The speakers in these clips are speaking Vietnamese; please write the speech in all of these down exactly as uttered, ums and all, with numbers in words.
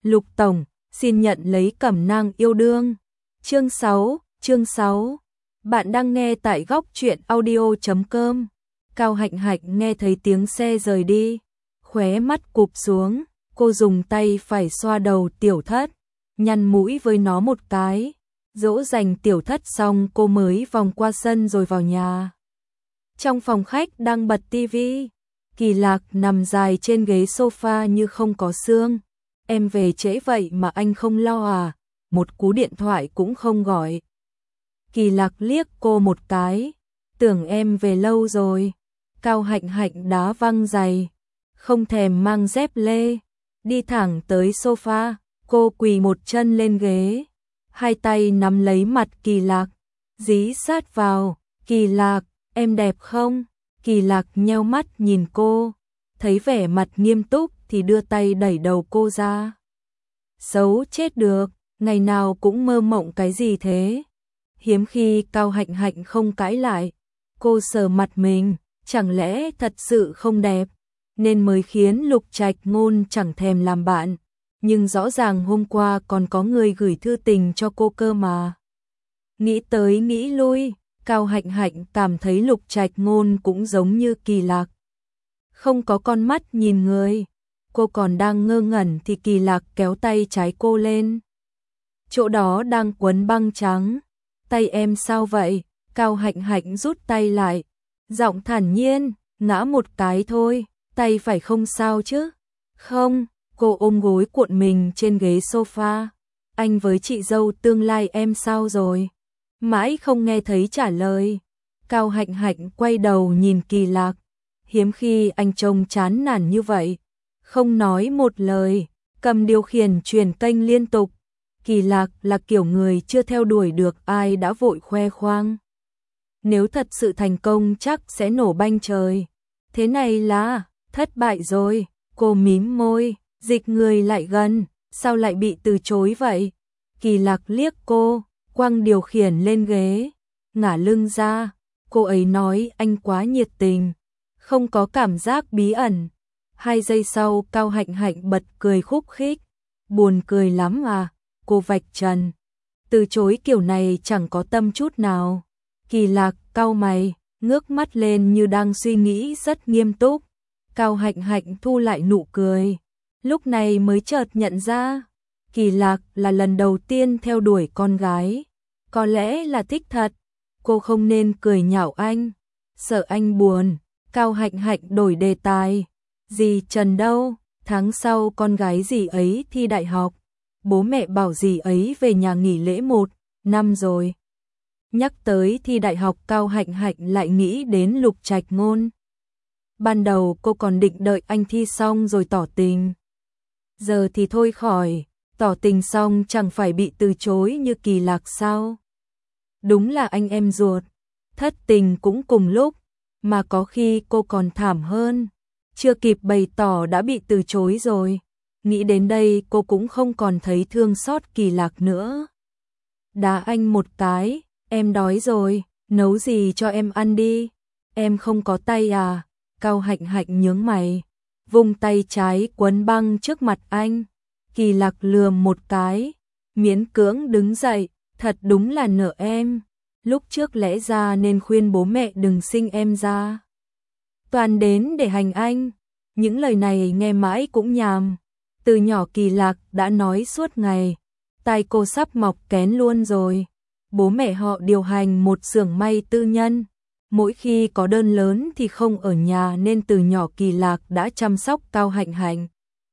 Lục Tổng, xin nhận lấy cẩm nang yêu đương. Chương sáu, chương sáu. Bạn đang nghe tại góc truyện audio chấm com. Cao Hạnh Hạnh nghe thấy tiếng xe rời đi, khóe mắt cụp xuống, cô dùng tay phải xoa đầu Tiểu Thất, nhăn mũi với nó một cái, dỗ dành Tiểu Thất xong cô mới vòng qua sân rồi vào nhà. Trong phòng khách đang bật tivi, Kỳ Lạc nằm dài trên ghế sofa như không có xương. Em về trễ vậy mà anh không lo à? Một cú điện thoại cũng không gọi. Kỳ Lạc liếc cô một cái, tưởng em về lâu rồi. Cao Hạnh Hạnh đá văng giày, không thèm mang dép lê, đi thẳng tới sofa, cô quỳ một chân lên ghế, hai tay nắm lấy mặt Kỳ Lạc, dí sát vào. Kỳ Lạc, em đẹp không? Kỳ Lạc nheo mắt nhìn cô, thấy vẻ mặt nghiêm túc thì đưa tay đẩy đầu cô ra. Xấu chết được, ngày nào cũng mơ mộng cái gì thế? Hiếm khi Cao Hạnh Hạnh không cãi lại, cô sờ mặt mình, chẳng lẽ thật sự không đẹp, nên mới khiến Lục Trạch Ngôn chẳng thèm làm bạn, nhưng rõ ràng hôm qua còn có người gửi thư tình cho cô cơ mà. Nghĩ tới nghĩ lui, Cao Hạnh Hạnh cảm thấy Lục Trạch Ngôn cũng giống như Kỳ Lạc, không có con mắt nhìn người. Cô còn đang ngơ ngẩn thì Kỳ Lạc kéo tay trái cô lên. Chỗ đó đang quấn băng trắng. Tay em sao vậy? Cao Hạnh Hạnh rút tay lại, giọng thản nhiên, ngã một cái thôi, tay phải không sao chứ? Không, cô ôm gối cuộn mình trên ghế sofa. Anh với chị dâu tương lai em sao rồi? Mãi không nghe thấy trả lời. Cao Hạnh Hạnh quay đầu nhìn Kỳ Lạc, hiếm khi anh trông chán nản như vậy, không nói một lời, cầm điều khiển truyền kênh liên tục. Kỳ Lạc là kiểu người chưa theo đuổi được ai đã vội khoe khoang. Nếu thật sự thành công chắc sẽ nổ banh trời. Thế này là thất bại rồi. Cô mím môi, dịch người lại gần, sao lại bị từ chối vậy? Kỳ Lạc liếc cô, quăng điều khiển lên ghế, ngả lưng ra. Cô ấy nói anh quá nhiệt tình, không có cảm giác bí ẩn. Hai giây sau Cao Hạnh Hạnh bật cười khúc khích. Buồn cười lắm à? Cô vạch trần. Từ chối kiểu này chẳng có tâm chút nào. Kỳ Lạc cau mày, ngước mắt lên như đang suy nghĩ rất nghiêm túc. Cao Hạnh Hạnh thu lại nụ cười, lúc này mới chợt nhận ra Kỳ Lạc là lần đầu tiên theo đuổi con gái. Có lẽ là thích thật. Cô không nên cười nhạo anh, sợ anh buồn. Cao Hạnh Hạnh đổi đề tài. Dì Trần đâu? Tháng sau con gái dì ấy thi đại học. Bố mẹ bảo dì ấy về nhà nghỉ lễ một năm rồi. Nhắc tới thi đại học Cao Hạnh Hạnh lại nghĩ đến Lục Trạch Ngôn. Ban đầu cô còn định đợi anh thi xong rồi tỏ tình. Giờ thì thôi khỏi, tỏ tình xong chẳng phải bị từ chối như Kỳ Lạc sao? Đúng là anh em ruột, thất tình cũng cùng lúc, mà có khi cô còn thảm hơn. Chưa kịp bày tỏ đã bị từ chối rồi. Nghĩ đến đây cô cũng không còn thấy thương xót Kỳ Lạc nữa. Đá anh một cái, em đói rồi, nấu gì cho em ăn đi. Em không có tay à? Cao Hạnh Hạnh nhướng mày, vung tay trái quấn băng trước mặt anh. Kỳ Lạc lườm một cái, miễn cưỡng đứng dậy, thật đúng là nợ em. Lúc trước lẽ ra nên khuyên bố mẹ đừng sinh em ra, toàn đến để hành anh. Những lời này nghe mãi cũng nhàm. Từ nhỏ Kỳ Lạc đã nói suốt ngày, tai cô sắp mọc kén luôn rồi. Bố mẹ họ điều hành một xưởng may tư nhân, mỗi khi có đơn lớn thì không ở nhà nên từ nhỏ Kỳ Lạc đã chăm sóc Cao Hạnh Hạnh.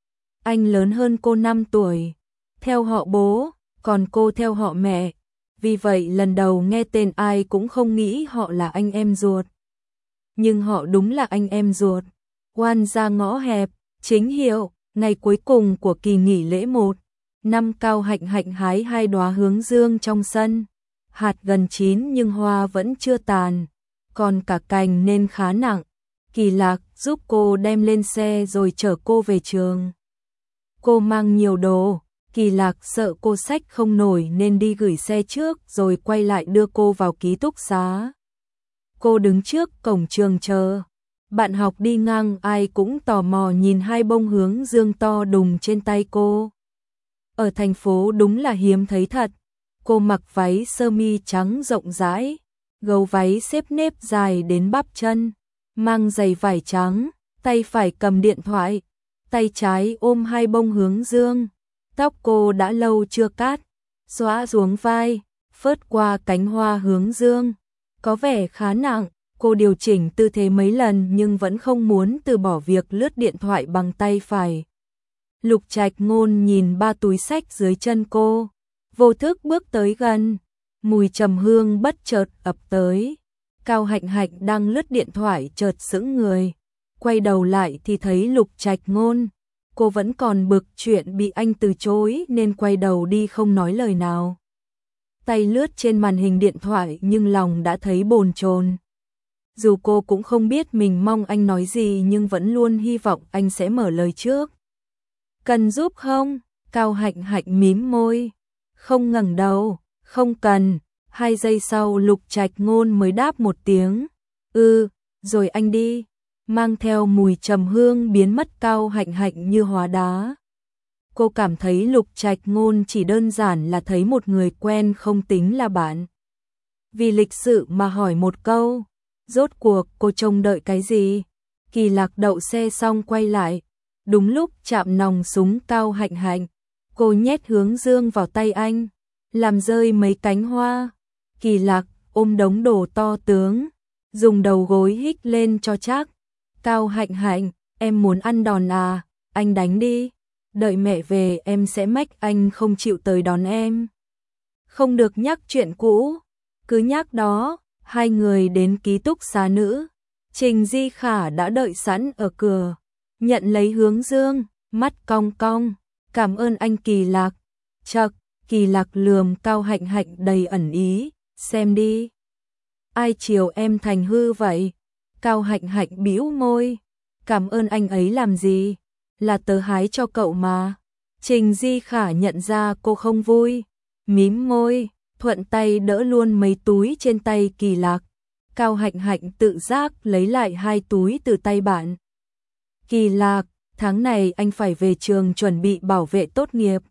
Anh lớn hơn cô năm tuổi, theo họ bố, còn cô theo họ mẹ. Vì vậy lần đầu nghe tên ai cũng không nghĩ họ là anh em ruột. Nhưng họ đúng là anh em ruột. Oan ra ngõ hẹp, chính hiệu. Ngày cuối cùng của kỳ nghỉ lễ một năm, Cao Hạnh Hạnh hái hai đóa hướng dương trong sân. Hạt gần chín nhưng hoa vẫn chưa tàn, còn cả cành nên khá nặng. Kỳ Lạc giúp cô đem lên xe rồi chở cô về trường. Cô mang nhiều đồ, Kỳ Lạc sợ cô xách không nổi nên đi gửi xe trước rồi quay lại đưa cô vào ký túc xá. Cô đứng trước cổng trường chờ. Bạn học đi ngang ai cũng tò mò nhìn hai bông hướng dương to đùng trên tay cô. ở thành phố đúng là hiếm thấy thật. Cô mặc váy sơ mi trắng rộng rãi, gấu váy xếp nếp dài đến bắp chân, mang giày vải trắng, tay phải cầm điện thoại, tay trái ôm hai bông hướng dương. Tóc cô đã lâu chưa cắt, xõa xuống vai, phớt qua cánh hoa hướng dương, có vẻ khá nặng. Cô điều chỉnh tư thế mấy lần nhưng vẫn không muốn từ bỏ việc lướt điện thoại bằng tay phải. Lục Trạch Ngôn nhìn ba túi sách dưới chân cô, vô thức bước tới gần, mùi trầm hương bất chợt ập tới. Cao Hạnh Hạnh đang lướt điện thoại chợt sững người, quay đầu lại thì thấy Lục Trạch Ngôn. Cô vẫn còn bực chuyện bị anh từ chối nên quay đầu đi không nói lời nào. Tay lướt trên màn hình điện thoại nhưng lòng đã thấy bồn chồn. Dù cô cũng không biết mình mong anh nói gì nhưng vẫn luôn hy vọng anh sẽ mở lời trước. Cần giúp không? Cao Hạnh Hạnh mím môi, không ngẩng đầu, không cần. Hai giây sau Lục Trạch Ngôn mới đáp một tiếng, ừ, rồi anh đi. Mang theo mùi trầm hương biến mất Cao Hạnh Hạnh như hóa đá. Cô cảm thấy Lục Trạch Ngôn chỉ đơn giản là thấy một người quen không tính là bạn. Vì lịch sự mà hỏi một câu, rốt cuộc cô trông đợi cái gì? Kỳ Lạc đậu xe xong quay lại, đúng lúc chạm nòng súng Cao Hạnh Hạnh. Cô nhét hướng dương vào tay anh, làm rơi mấy cánh hoa. Kỳ Lạc ôm đống đồ to tướng, dùng đầu gối hích lên cho chắc. Cao Hạnh Hạnh, em muốn ăn đòn à? Anh đánh đi. Đợi mẹ về em sẽ mách anh không chịu tới đón em. Không được nhắc chuyện cũ. Cứ nhắc đó. Hai người đến ký túc xá nữ. Trình Di Khả đã đợi sẵn ở cửa. Nhận lấy hướng dương, mắt cong cong. Cảm ơn anh Kỳ Lạc. Chậc, Kỳ Lạc lườm Cao Hạnh Hạnh đầy ẩn ý. Xem đi. Ai chiều em thành hư vậy? Cao Hạnh Hạnh bĩu môi. Cảm ơn anh ấy làm gì? Là tớ hái cho cậu mà. Trình Di Khả nhận ra cô không vui, mím môi, thuận tay đỡ luôn mấy túi trên tay Kỳ Lạc. Cao Hạnh Hạnh tự giác lấy lại hai túi từ tay bạn. Kỳ Lạc, tháng này anh phải về trường chuẩn bị bảo vệ tốt nghiệp.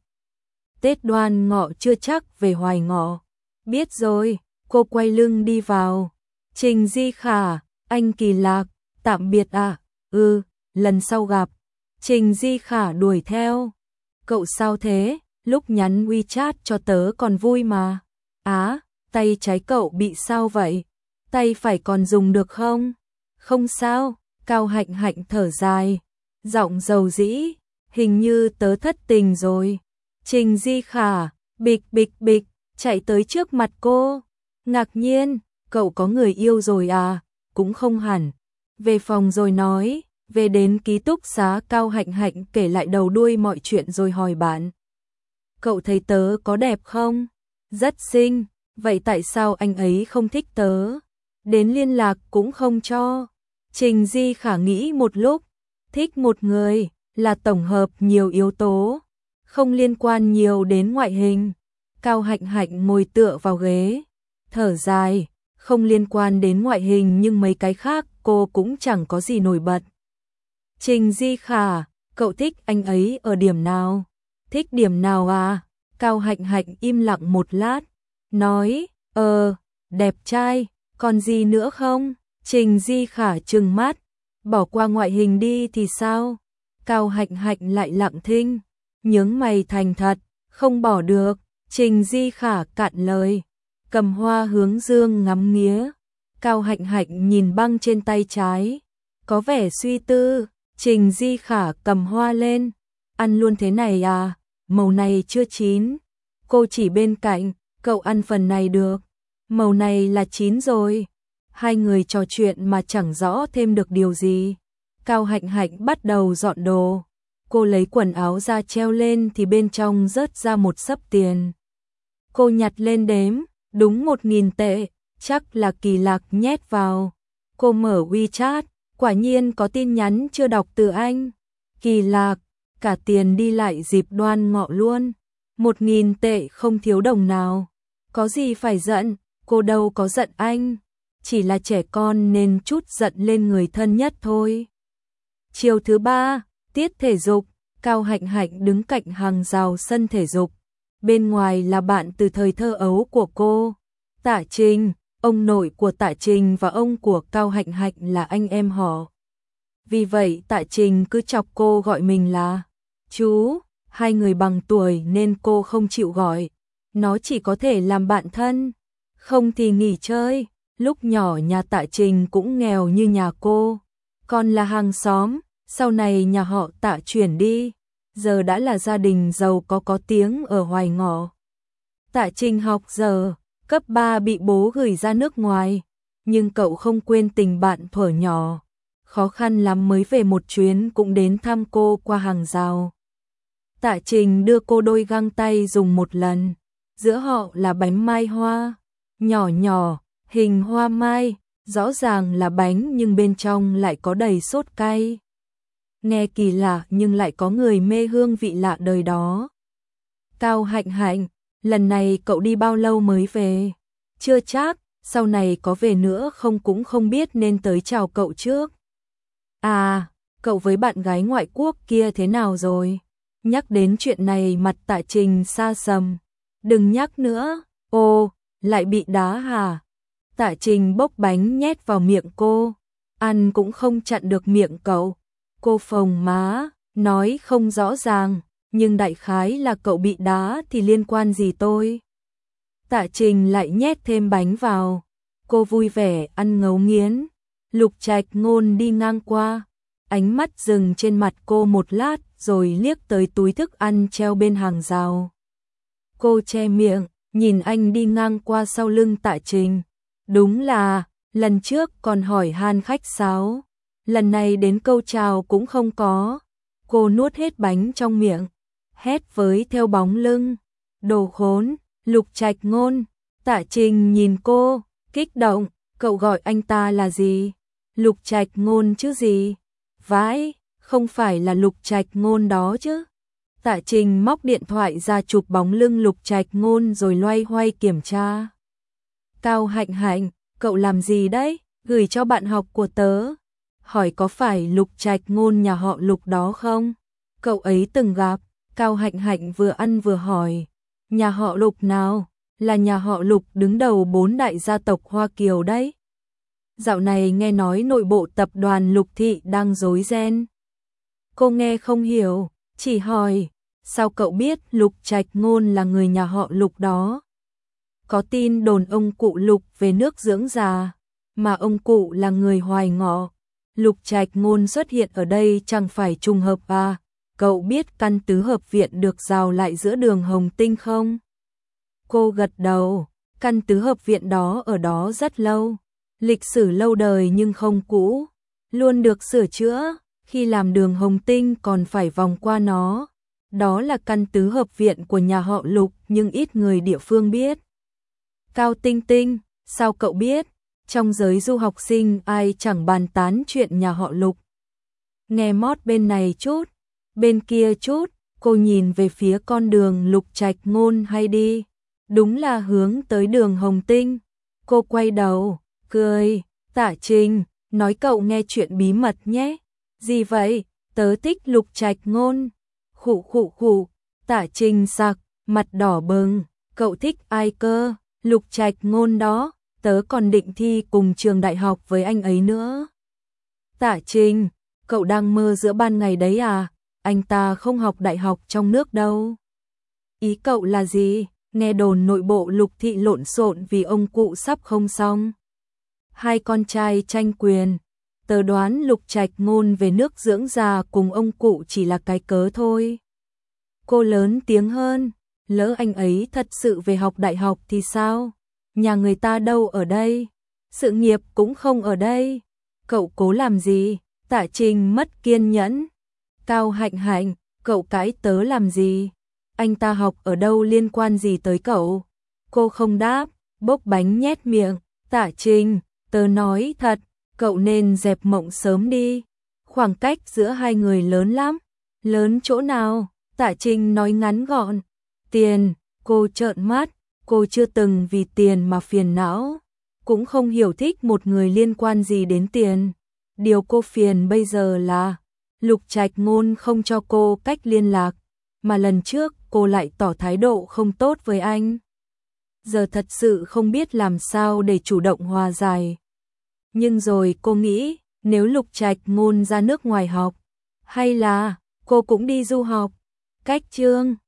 Tết Đoan Ngọ chưa chắc về Hoài Ngọ. Biết rồi, cô quay lưng đi vào. Trình Di Khả, anh Kỳ Lạc, tạm biệt à? Ừ, lần sau gặp. Trình Di Khả đuổi theo. Cậu sao thế? Lúc nhắn WeChat cho tớ còn vui mà. Á, tay trái cậu bị sao vậy? Tay phải còn dùng được không? Không sao. Cao Hạnh Hạnh thở dài, giọng dầu dĩ, hình như tớ thất tình rồi. Trình Di Khả, bịch bịch bịch, chạy tới trước mặt cô. Ngạc nhiên, cậu có người yêu rồi à? Cũng không hẳn. Về phòng rồi nói. Về đến ký túc xá, Cao Hạnh Hạnh kể lại đầu đuôi mọi chuyện rồi hỏi bạn. Cậu thấy tớ có đẹp không? Rất xinh. Vậy tại sao anh ấy không thích tớ? Đến liên lạc cũng không cho. Trình Di Khả nghĩ một lúc. Thích một người là tổng hợp nhiều yếu tố, không liên quan nhiều đến ngoại hình. Cao Hạnh Hạnh ngồi tựa vào ghế, thở dài, không liên quan đến ngoại hình nhưng mấy cái khác cô cũng chẳng có gì nổi bật. Trình Di Khả, cậu thích anh ấy ở điểm nào? Thích điểm nào à? Cao Hạnh Hạnh im lặng một lát, nói, ờ, đẹp trai, còn gì nữa không? Trình Di Khả trừng mắt, bỏ qua ngoại hình đi thì sao? Cao Hạnh Hạnh lại lặng thinh, nhướng mày thành thật, không bỏ được. Trình Di Khả cạn lời, cầm hoa hướng dương ngắm nghía. Cao Hạnh Hạnh nhìn băng trên tay trái, có vẻ suy tư. Trình Di Khả cầm hoa lên, ăn luôn thế này à? Màu này chưa chín. Cô chỉ bên cạnh, cậu ăn phần này được. Màu này là chín rồi. Hai người trò chuyện mà chẳng rõ thêm được điều gì. Cao Hạnh Hạnh bắt đầu dọn đồ. Cô lấy quần áo ra treo lên thì bên trong rớt ra một xấp tiền. Cô nhặt lên đếm, đúng một nghìn tệ, chắc là Kỳ Lạc nhét vào. Cô mở WeChat, quả nhiên có tin nhắn chưa đọc từ anh. Kỳ Lạc, cả tiền đi lại dịp Đoan Ngọ luôn. Một nghìn tệ không thiếu đồng nào. Có gì phải giận, cô đâu có giận anh. Chỉ là trẻ con nên chút giận lên người thân nhất thôi. Chiều thứ ba, tiết thể dục, Cao Hạnh Hạnh đứng cạnh hàng rào sân thể dục. Bên ngoài là bạn từ thời thơ ấu của cô, Tạ Trình. Ông nội của Tạ Trình và ông của Cao Hạnh Hạnh là anh em họ. Vì vậy Tạ Trình cứ chọc cô gọi mình là chú, hai người bằng tuổi nên cô không chịu gọi. Nó chỉ có thể làm bạn thân, không thì nghỉ chơi. Lúc nhỏ nhà Tạ Trình cũng nghèo như nhà cô, còn là hàng xóm, sau này nhà họ Tạ chuyển đi, giờ đã là gia đình giàu có có tiếng ở Hoài Ngọ. Tạ Trình học giờ, cấp ba bị bố gửi ra nước ngoài, nhưng cậu không quên tình bạn thuở nhỏ. Khó khăn lắm mới về một chuyến cũng đến thăm cô qua hàng rào. Tạ Trình đưa cô đôi găng tay dùng một lần, giữa họ là bánh mai hoa, nhỏ nhỏ, hình hoa mai, rõ ràng là bánh nhưng bên trong lại có đầy sốt cay. Nghe kỳ lạ nhưng lại có người mê hương vị lạ đời đó. Cao Hạnh Hạnh, lần này cậu đi bao lâu mới về? Chưa chắc, sau này có về nữa không cũng không biết nên tới chào cậu trước. À, cậu với bạn gái ngoại quốc kia thế nào rồi? Nhắc đến chuyện này mặt Tạ Trình xa sầm. Đừng nhắc nữa, ô, lại bị đá hả? Tạ Trình bốc bánh nhét vào miệng cô, ăn cũng không chặn được miệng cậu. Cô phồng má, nói không rõ ràng, nhưng đại khái là cậu bị đá thì liên quan gì tôi? Tạ Trình lại nhét thêm bánh vào, cô vui vẻ ăn ngấu nghiến. Lục Trạch Ngôn đi ngang qua, ánh mắt dừng trên mặt cô một lát rồi liếc tới túi thức ăn treo bên hàng rào. Cô che miệng, nhìn anh đi ngang qua sau lưng Tạ Trình. Đúng là, lần trước còn hỏi han khách sáo, lần này đến câu chào cũng không có. Cô nuốt hết bánh trong miệng, hét với theo bóng lưng. Đồ khốn, Lục Trạch Ngôn. Tạ Trình nhìn cô, kích động, cậu gọi anh ta là gì? Lục Trạch Ngôn chứ gì? Vãi, không phải là Lục Trạch Ngôn đó chứ? Tạ Trình móc điện thoại ra chụp bóng lưng Lục Trạch Ngôn rồi loay hoay kiểm tra. Cao Hạnh Hạnh, cậu làm gì đấy? Gửi cho bạn học của tớ. Hỏi có phải Lục Trạch Ngôn nhà họ Lục đó không? Cậu ấy từng gặp. Cao Hạnh Hạnh vừa ăn vừa hỏi. Nhà họ Lục nào? Là nhà họ Lục đứng đầu bốn đại gia tộc Hoa Kiều đấy. Dạo này nghe nói nội bộ tập đoàn Lục Thị đang rối ren. Cô nghe không hiểu, chỉ hỏi, sao cậu biết Lục Trạch Ngôn là người nhà họ Lục đó? Có tin đồn ông cụ Lục về nước dưỡng già, mà ông cụ là người Hoài Ngọ. Lục Trạch Ngôn xuất hiện ở đây chẳng phải trùng hợp à? Cậu biết căn tứ hợp viện được rào lại giữa đường Hồng Tinh không? Cô gật đầu, căn tứ hợp viện đó ở đó rất lâu. Lịch sử lâu đời nhưng không cũ, luôn được sửa chữa, khi làm đường Hồng Tinh còn phải vòng qua nó. Đó là căn tứ hợp viện của nhà họ Lục nhưng ít người địa phương biết. Cao Tinh Tinh, sao cậu biết? Trong giới du học sinh ai chẳng bàn tán chuyện nhà họ Lục. Nghe mót bên này chút, bên kia chút, cô nhìn về phía con đường Lục Trạch Ngôn hay đi. Đúng là hướng tới đường Hồng Tinh. Cô quay đầu, cười, Tạ Trình, nói cậu nghe chuyện bí mật nhé. Gì vậy? Tớ thích Lục Trạch Ngôn. Khụ khụ khụ, Tạ Trình sặc, mặt đỏ bừng, cậu thích ai cơ? Lục Trạch Ngôn đó, tớ còn định thi cùng trường đại học với anh ấy nữa. Tạ Trình, cậu đang mơ giữa ban ngày đấy à? Anh ta không học đại học trong nước đâu. Ý cậu là gì? Nghe đồn nội bộ Lục Thị lộn xộn vì ông cụ sắp không xong. Hai con trai tranh quyền. Tớ đoán Lục Trạch Ngôn về nước dưỡng già cùng ông cụ chỉ là cái cớ thôi. Cô lớn tiếng hơn, lỡ anh ấy thật sự về học đại học thì sao? Nhà người ta đâu ở đây? Sự nghiệp cũng không ở đây. Cậu cố làm gì? Tạ Trình mất kiên nhẫn. Cao Hạnh Hạnh, cậu cãi tớ làm gì? Anh ta học ở đâu liên quan gì tới cậu? Cô không đáp, bốc bánh nhét miệng. Tạ Trình, tớ nói thật, cậu nên dẹp mộng sớm đi. Khoảng cách giữa hai người lớn lắm. Lớn chỗ nào? Tạ Trình nói ngắn gọn. Tiền, cô trợn mắt, cô chưa từng vì tiền mà phiền não. Cũng không hiểu thích một người liên quan gì đến tiền. Điều cô phiền bây giờ là Lục Trạch Ngôn không cho cô cách liên lạc, mà lần trước cô lại tỏ thái độ không tốt với anh. Giờ thật sự không biết làm sao để chủ động hòa giải. Nhưng rồi cô nghĩ, nếu Lục Trạch Ngôn ra nước ngoài học, hay là cô cũng đi du học. Cách chương